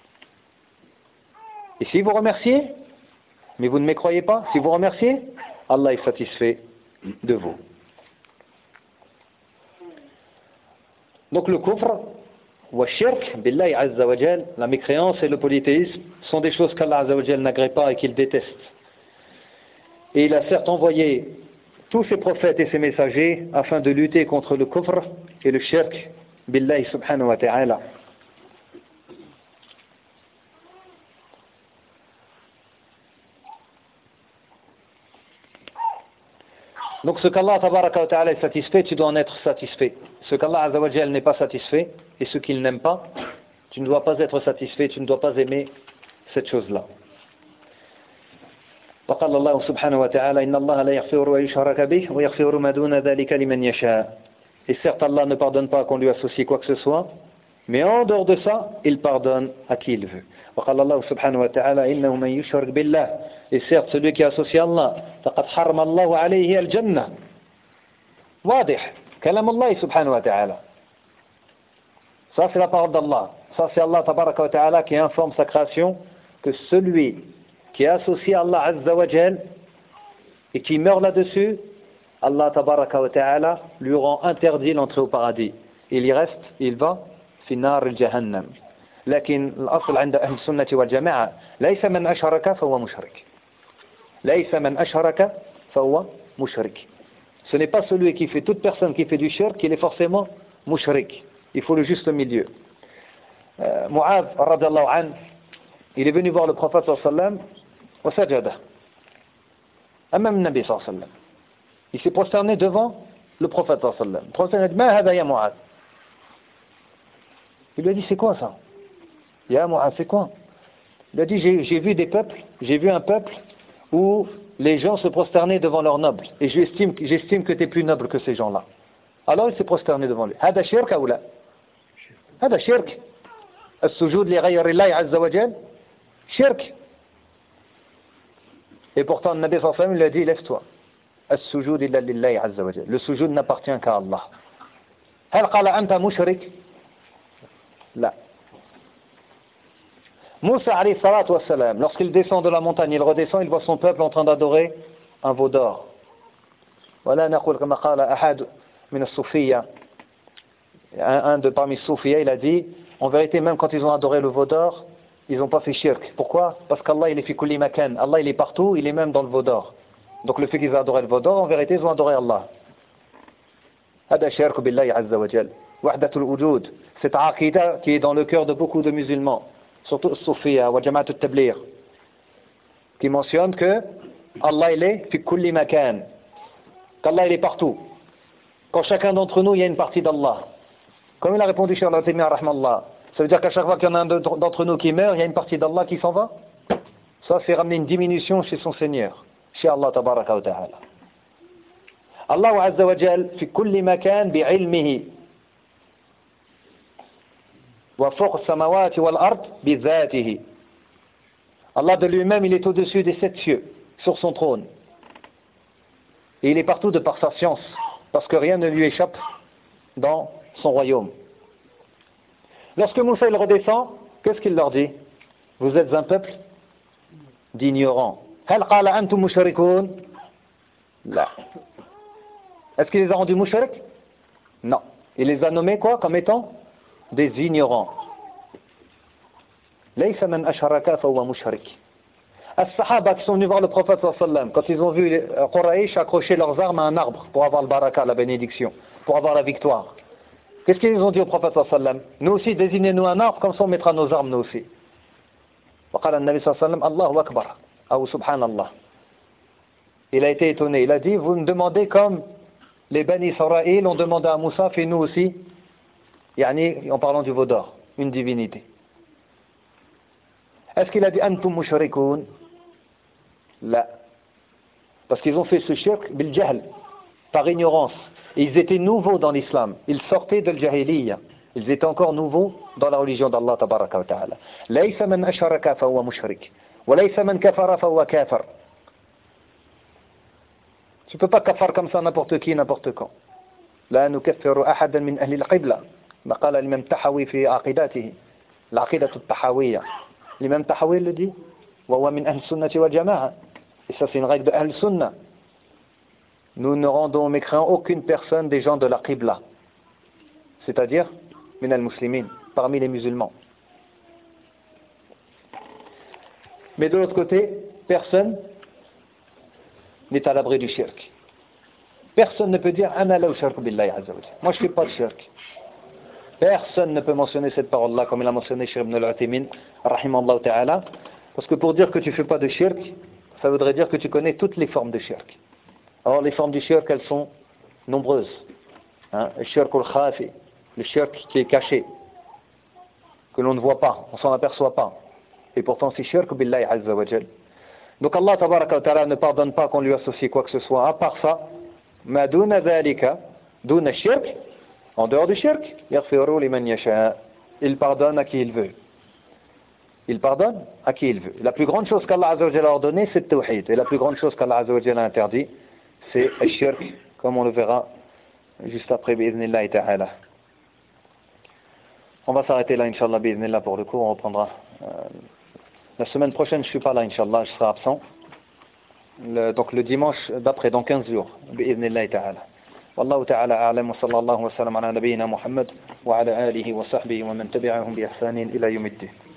Et si vous remerciez, mais vous ne me croyez pas, si vous remerciez, Allah est satisfait de vous. Donc le kufr, Wa shirk billahi azza wa jal, la mécréance et le polythéisme sont des choses qu'Allah azza wa jal n'agrée pas et qu'il déteste. Et il a certes envoyé tous ses prophètes et ses messagers afin de lutter contre le kufr et le shirk billahi subhanahu wa ta'ala. Donc ce qu'Allah tabaraka wa ta'ala est satisfait, tu dois en être satisfait. Ce qu'Allah azza wa jal n'est pas satisfait et ce qu'il n'aime pas, tu ne dois pas être satisfait, tu ne dois pas aimer cette chose-là. وقال الله سبحانه وتعالى إن الله لا يغفر أن يشرك به ويغفر ما دون ذلك لمن يشاء. Et certes Allah ne pardonne pas qu'on lui associe quoi que ce soit, mais en dehors de ça, il pardonne à qui il veut. وقال الله سبحانه وتعالى إنه من يشرك بالله. Et certes celui qui associe Allah, فقد حرم الله عليه الجنة. واضح كلام الله سبحانه وتعالى. Ça c'est la parole d'Allah. Ça c'est Allah tabaraka wa ta'ala qui informe sa création que celui qui est associé à Allah Azza wa Jal et qui meurt là-dessus, Allah tabaraka wa ta'ala lui rend interdit l'entrée au paradis. Il y reste, il va في نار الجهنم. لكن الأصل عند أهل السنة والجماعة ليس من أشرك فهو مشرك. ليس من أشرك فهو مشرك. Ce n'est pas celui qui fait, toute personne qui fait du shirk, qui est forcément mushrik. Il faut le juste milieu. Mu'adh radiyallahu anhu, il est venu voir le prophète sallallahu alayhi wa sallam وسجد أمام النبي صلى الله عليه وسلم. Il s'est prosterné devant le prophète صلى الله عليه وسلم. Le prophète a dit ما هذا يا معاذ. Il lui a dit c'est quoi ça? Ya Mu'adh, c'est quoi? Il a dit j'ai vu des peuples, j'ai vu un peuple où les gens se prosternaient devant leurs nobles et j'estime que tu es plus noble que ces gens-là. Alors il s'est prosterné devant lui. هذا شرك أو لا؟ هذا شرك. السجود لغير الله عز وجل شرك. Et pourtant, le Nabi sallallahu alayhi wa sallam lui a dit, lève-toi. As-sujud illa lillahi azza wa jal. Le sujud n'appartient qu'à Allah. Hal qala anta mushrik? La. Moussa alayhi salatu wa salam, lorsqu'il descend de la montagne, il redescend, il voit son peuple en train d'adorer un veau d'or. Voilà, naqul kama qala ahad min as-soufiyya. Un de parmi les soufiyya, il a dit, en vérité, même quand ils ont adoré le veau d'or, ils n'ont pas fait shirk. Pourquoi? Parce qu'Allah il est fi kulli makan. Allah il est partout, il est même dans le veau d'or. Donc le fait qu'ils aient adoré le veau d'or, en vérité ils ont adoré Allah. Hada shirk billahi azza wa jal. Wahdatul wujud. Cette aqida qui est dans le cœur de beaucoup de musulmans, surtout Soufia wa Jama'at al-Tabligh, qui mentionne que Allah il est fi kulli makan. Qu'Allah il est partout. Quand chacun d'entre nous, il y a une partie d'Allah. Comme il a répondu Cheikh Al-Uthaymin rahmallah. Ça veut dire qu'à chaque fois qu'il y en a un d'entre nous qui meurt, il y a une partie d'Allah qui s'en va. Ça, c'est ramener une diminution chez son Seigneur, chez Allah tabaraka wa ta'ala. Allah azza wa jal, fi kulli makan bi'ilmihi. Wa fawq samawati wal ard bi dhatihi. Allah de lui-même, il est au-dessus des 7 cieux, sur son trône. Et il est partout de par sa science, parce que rien ne lui échappe dans son royaume. Lorsque Moussa il redescend, qu'est-ce qu'il leur dit? Vous êtes un peuple d'ignorants. Hal qala antum mushrikun? La. Est-ce qu'il les a rendus mushrik? Non. Il les a nommés quoi comme étant des ignorants. Laysa man ashraka fa huwa mushrik. As-sahaba qui sont venus voir le prophète sallallahu alayhi wa sallam, quand ils ont vu les Quraysh accrocher leurs armes à un arbre pour avoir le baraka, la bénédiction, pour avoir la victoire. Qu'est-ce qu'ils ont dit au prophète sallallahu alayhi wa sallam? Nous aussi, désignez-nous un arbre, comme ça on mettra nos armes nous aussi. وقال النبي صلى الله عليه وسلم الله أكبر أو سبحان الله. Il a été étonné, il a dit, vous me demandez comme les Bani Israël ont demandé à Moussa, fais-nous aussi, en parlant du veau d'or, une divinité. Est-ce qu'il a dit antum mushrikun? La. Parce qu'ils ont fait ce shirk bil jahl, par ignorance. Et ils étaient nouveaux dans l'islam. Ils sortaient de l'jahiliya. Ils étaient encore nouveaux dans la religion d'Allah tabaraka wa ta'ala. Laysa man ashraka fa huwa mushrik. Wa laysa man kafara fa huwa kafir. Tu peux pas kafar comme ça n'importe qui, n'importe quand. لا نكفر أحدا من أهل القبلة. ما قال الإمام التحوي في عقيدته. العقيدة التحوية. L'imam Tahawi le dit. وهو من أهل السنة والجماعة. Et ça c'est une règle de Ahl Sunnah. Nous ne rendons mécréants aucune personne des gens de la Qibla, c'est-à-dire min al-muslimin. parmi les musulmans. Mais de l'autre côté, personne n'est à l'abri du shirk. Personne ne peut dire « Ana la ushirku billahi azza wa jalla ». Moi, je ne fais pas de shirk. Personne ne peut mentionner cette parole-là comme il a mentionné Cheikh Ibn al-Uthaymin, rahimallahu ta'ala. Parce que pour dire que tu ne fais pas de shirk, ça voudrait dire que tu connais toutes les formes de shirk. Alors, les formes du shirk, elles sont nombreuses. Le shirk al-khafi, le shirk qui est caché, que l'on ne voit pas, on s'en aperçoit pas. Et pourtant, c'est shirk billahi azza wa jalla. Donc Allah tabaraka wa ta'ala ne pardonne pas qu'on lui associe quoi que ce soit. À part ça, ma duna dhalika, duna shirk, en dehors du shirk, yaghfiru liman yasha. Il pardonne à qui il veut. Il pardonne à qui il veut. La plus grande chose qu'Allah azza wa jalla a ordonné, c'est le tawhid. Et la plus grande chose qu'Allah azza wa jalla a interdit, c'est le shirk, comme on le verra juste après, bi'idhnillah ta'ala. On va s'arrêter là, Inch'Allah, bi'idhnillah, pour le cours. On reprendra. La semaine prochaine, je ne suis pas là, Inch'Allah, je serai absent. Donc le dimanche d'après, dans 15 jours, bi'idhnillah ta'ala. Wallahu ta'ala a'lam wa sallallahu wa sallam ala nabiyyina Muhammad wa ala alihi wa sahbihi wa man tabi'ahum bi ihsanin ila yawmiddin.